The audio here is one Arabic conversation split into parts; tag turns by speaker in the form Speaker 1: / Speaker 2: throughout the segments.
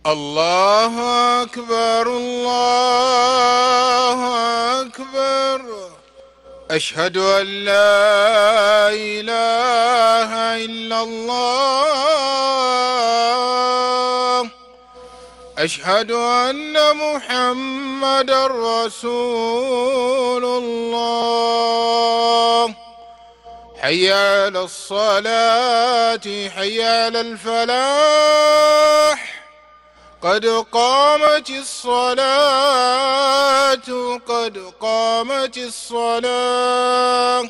Speaker 1: الله أكبر الله أكبر. أشهد أن لا إله إلا الله. أشهد أن محمدًا رسول الله. حي على الصلاة حي على الفلاح. قد قامت الصلاة قد قامت الصلاة.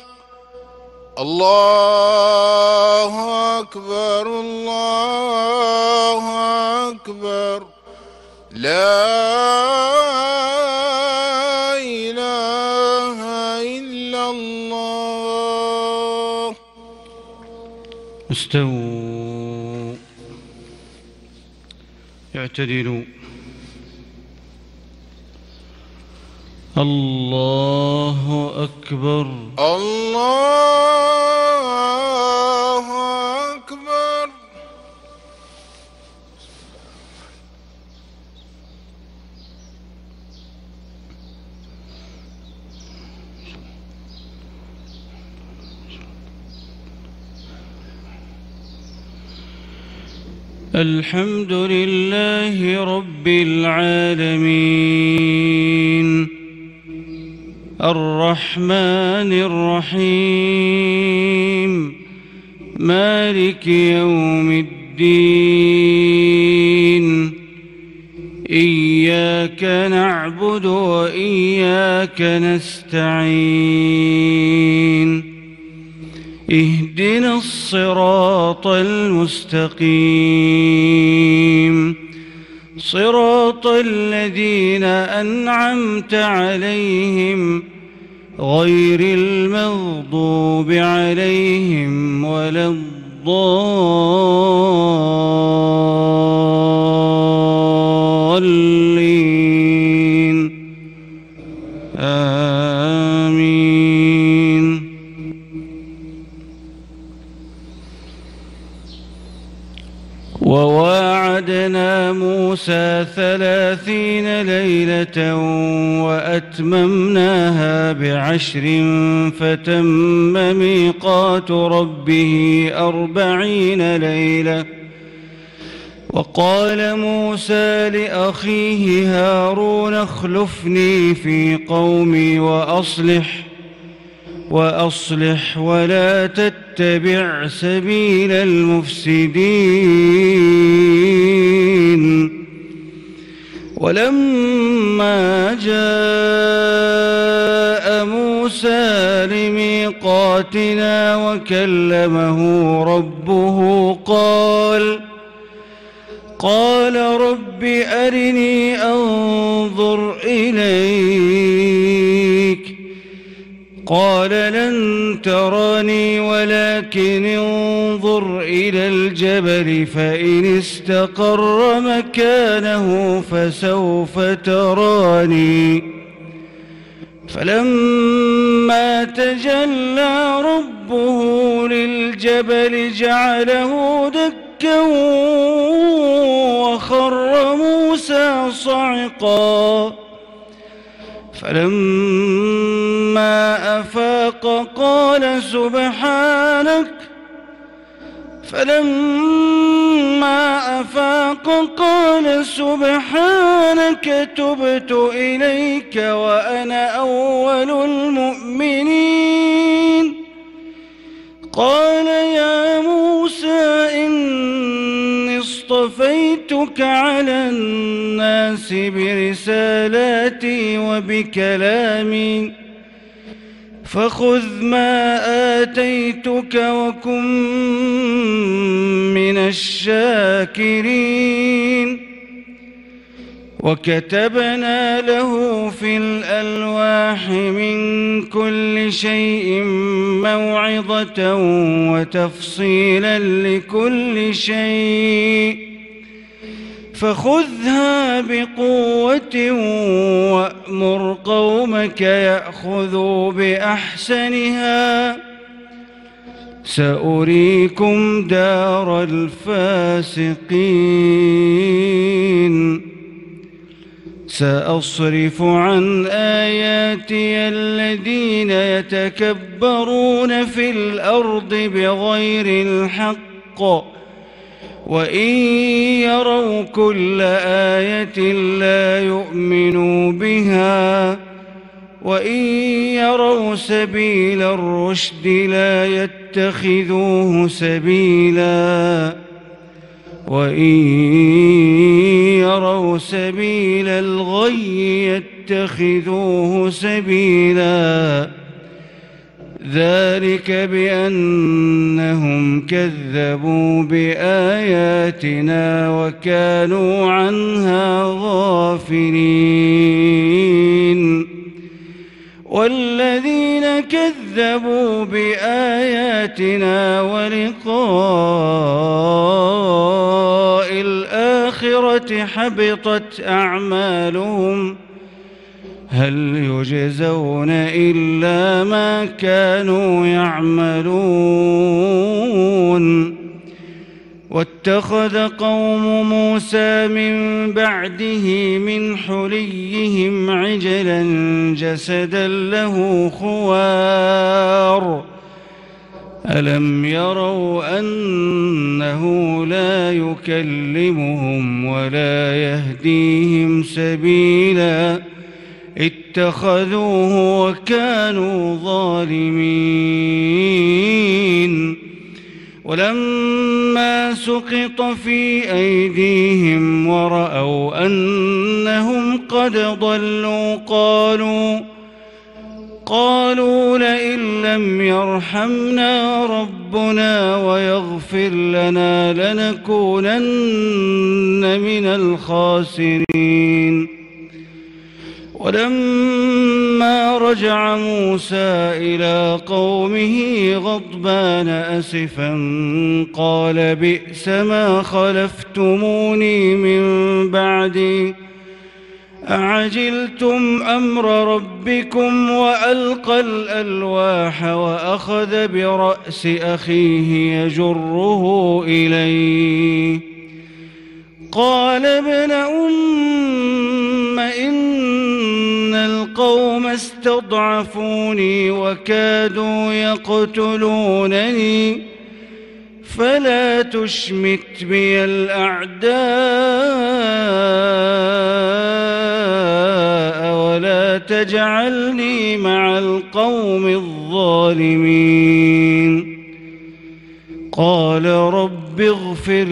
Speaker 1: الله أكبر الله أكبر. لا إله إلا الله.
Speaker 2: استووا اعتدلوا. الله أكبر
Speaker 1: الله أكبر.
Speaker 2: الحمد لله رب العالمين الرحمن الرحيم مالك يوم الدين. إياك نعبد وإياك نستعين. اهدنا الصراط المستقيم صراط الذين أنعمت عليهم غير المغضوب عليهم ولا الضالين. آمين. وواعدنا موسى 30 ليلة وأتممناها ب10 فتم ميقات ربه 40 ليلة. وقال موسى لأخيه هارون اخلفني في قومي وأصلح ولا تتبع سبيل المفسدين. ولما جاء موسى لميقاتنا وكلمه ربه قال رب أرني أنظر إليك. قال لن تراني ولكن انظر إلى الجبل فإن استقر مكانه فسوف تراني. فلما تجلى ربه للجبل جعله دكا وخر موسى صعقا. فلما أفاق قال سبحانك تبت إليك وأنا أول المؤمنين. قال يا موسى إني اصطفيتك على الناس برسالاتي وبكلامي فخذ ما آتيتك وكن من الشاكرين. وكتبنا له في الألواح من كل شيء موعظة وتفصيلا لكل شيء فخذها بقوة وأمر قومك يأخذوا بأحسنها سأريكم دار الفاسقين. سأصرف عن آياتي الذين يتكبرون في الأرض بغير الحق وإن يروا كل آية لا يؤمنوا بها وإن يروا سبيل الرشد لا يتخذوه سبيلا وإن يروا سبيل الغي يتخذوه سبيلا ذلك بأنهم كذبوا بآياتنا وكانوا عنها غافلين والذين كذبوا بآياتنا ولقاء الآخرة حبطت أعمالهم هل يجزون إلا ما كانوا يعملون واتخذ قوم موسى من بعده من حليهم عجلا جسدا له خوار ألم يروا أنه لا يكلمهم ولا يهديهم سبيلا اتخذوه وكانوا ظالمين ولما سقط في أيديهم ورأوا أنهم قد ضلوا قالوا لئن لم يرحمنا ربنا ويغفر لنا لنكونن من الخاسرين ولما رجع موسى إلى قومه غضبان أسفا قال بئس ما خلفتموني من بعدي أعجلتم أمر ربكم وألقى الألواح وأخذ برأس أخيه يجره إليه قال ابن أم إن القوم استضعفوني وكادوا يقتلونني فلا تشمت بي الأعداء ولا تجعلني مع القوم الظالمين قال رب اغفر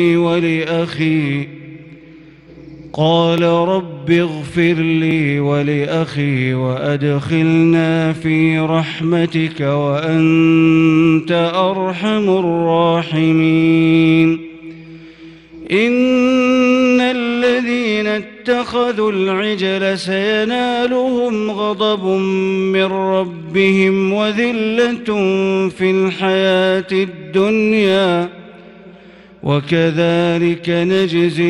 Speaker 2: لي ولأخي وأدخلنا في رحمتك وأنت أرحم الراحمين إن الذين اتخذوا العجل سينالهم غضب من ربهم وذلة في الحياة الدنيا وكذلك نجزي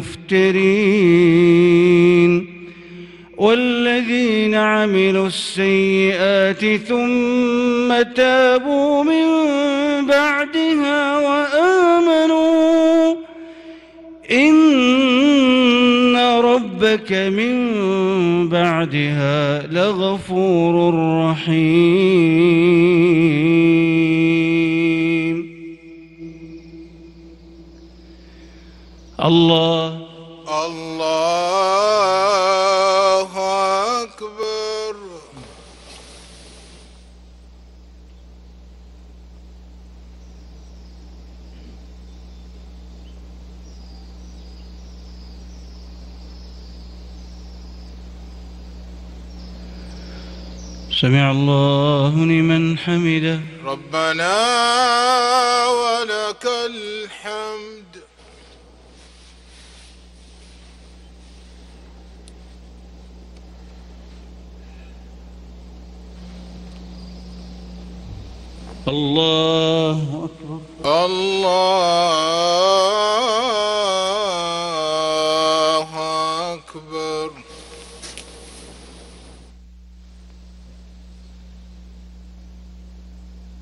Speaker 2: المفترين والذين عملوا السيئات ثم تابوا من بعدها وآمنوا إن ربك من بعدها لغفور رحيم. الله
Speaker 1: أكبر.
Speaker 2: سمع الله لمن حمده.
Speaker 1: ربنا ولك الحمد.
Speaker 2: الله أكبر.
Speaker 1: الله أكبر.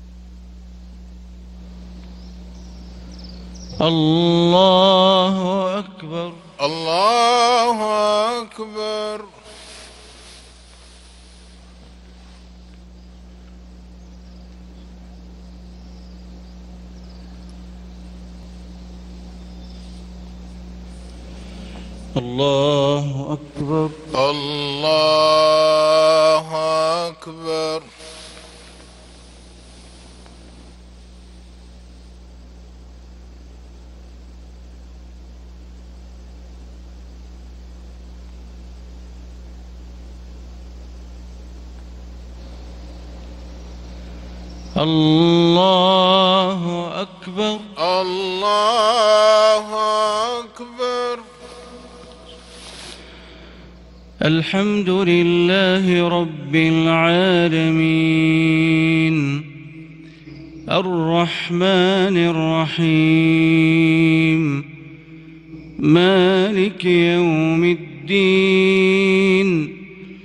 Speaker 2: الله أكبر.
Speaker 1: الله أكبر.
Speaker 2: الله أكبر.
Speaker 1: الله أكبر.
Speaker 2: الله أكبر.
Speaker 1: الله أكبر.
Speaker 2: الحمد لله رب العالمين الرحمن الرحيم مالك يوم الدين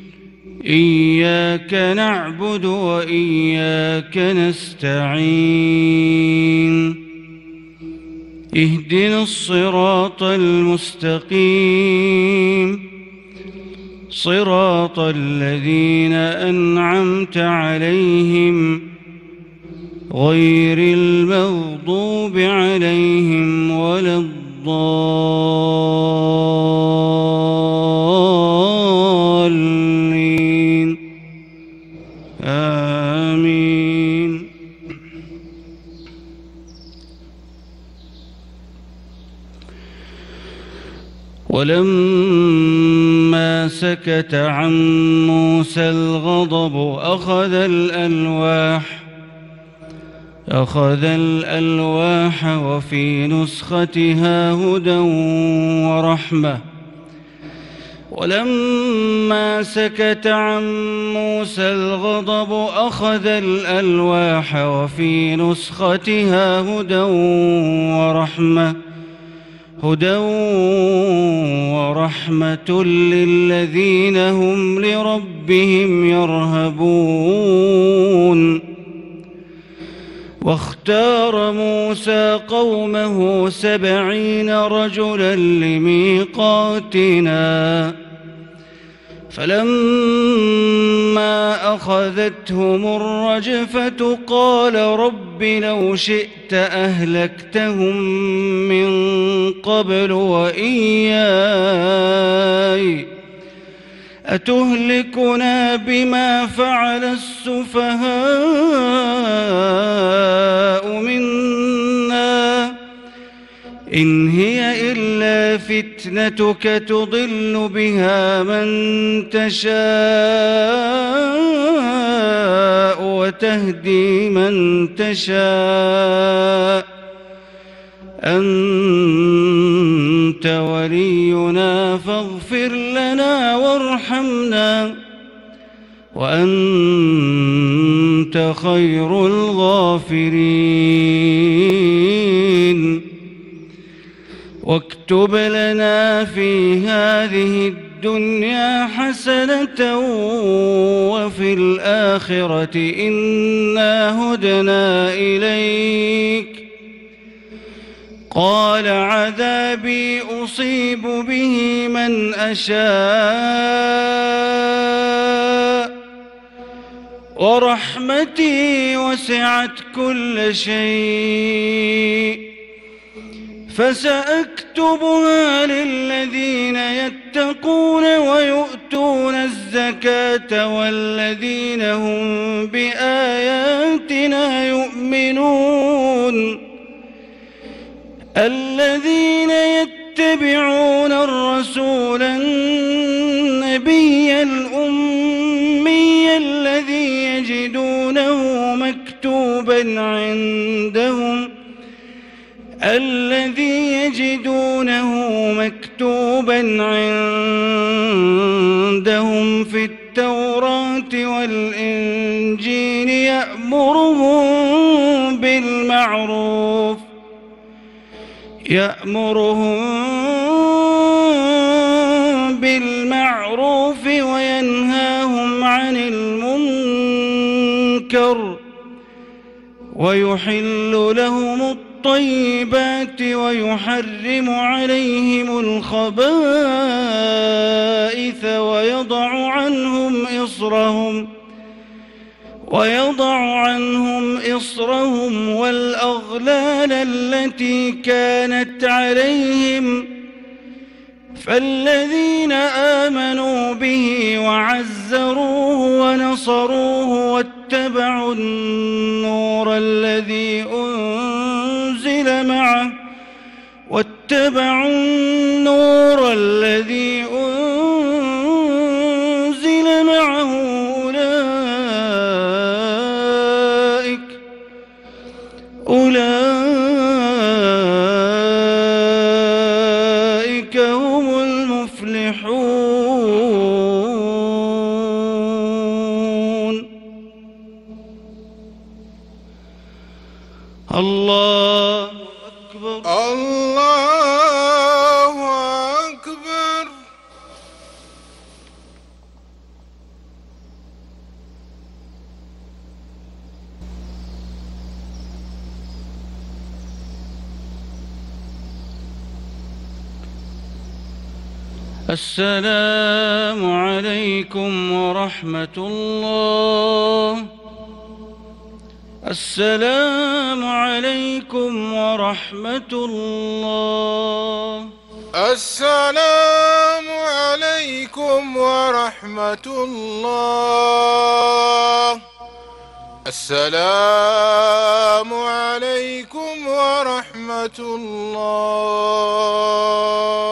Speaker 2: إياك نعبد وإياك نستعين اهدنا الصراط المستقيم صراط الذين أنعمت عليهم غير المغضوب عليهم ولا الضالين آمين. ولما سكت عن موسى الغضب أخذ الألواح وفي نسختها هدى ورحمة. ولما سكت عن موسى الغضب أخذ الألواح وفي نسختها هدى ورحمة للذين هم لربهم يرهبون. واختار موسى قومه 70 رجلا لميقاتنا فلما أخذتهم الرجفة قال رب لو شئت أهلكتهم من قبل وإياي أتهلكنا بما فعل السفهاء منا إن هي إلا فتنتك تضل بها من تشاء وتهدي من تشاء أنت ولينا فاغفر لنا وارحمنا وأنت خير الغافرين. واكتب لنا في هذه الدنيا حسنة وفي الآخرة إنا هدنا إليك قال عذابي أصيب به من أشاء ورحمتي وسعت كل شيء فسأكتبها للذين يتقون ويؤتون الزكاة والذين هم بآياتنا يؤمنون الذين يتبعون الرسول النبي الأمي الذي يجدونه مكتوبا عندهم في التوراة والإنجيل يأمرهم بالمعروف وينهاهم عن المنكر ويحل لهم الطيبات ويحرم عليهم الخبائث ويضع عنهم إصرهم والأغلال التي كانت عليهم فالذين آمنوا به وعزروه ونصروه واتبعوا النور الذي أنزل معه أولئك هم المفلحون. الله أكبر.
Speaker 1: الله أكبر.
Speaker 2: السلام عليكم ورحمة الله. السلام عليكم ورحمة الله.
Speaker 1: السلام عليكم ورحمة الله. السلام عليكم ورحمة الله.